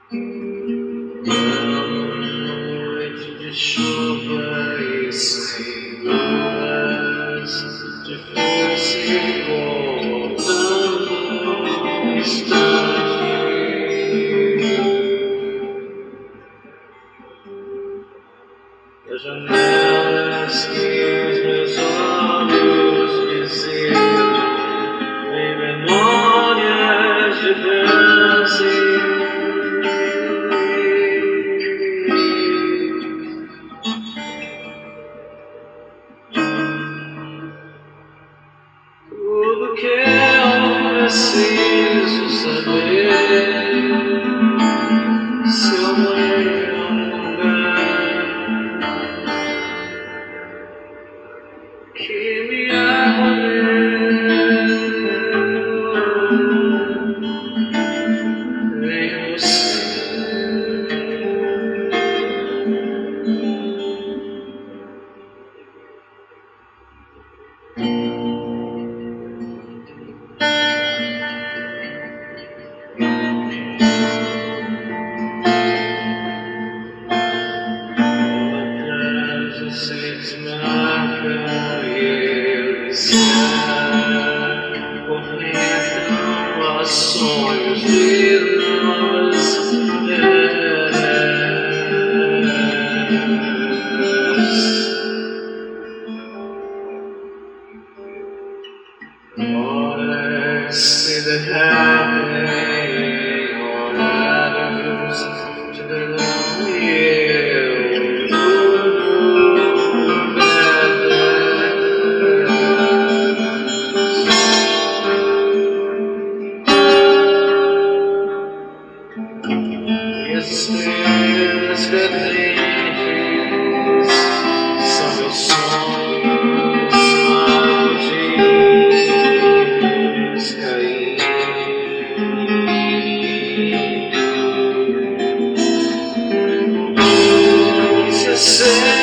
Noite de chuva e sem nuvens, de força voltando um instante. Das janelas que os meus olhos visitam, em memórias de dança. Tudo que eu preciso saber, se eu morrer em um lugar que me acolheu, em você. Os seis marcam e eles cornetam a sonhos de novas eras. Horas se derretem, horários de verão e as estrelas cadentes são meus sonhos marudinhos caindo.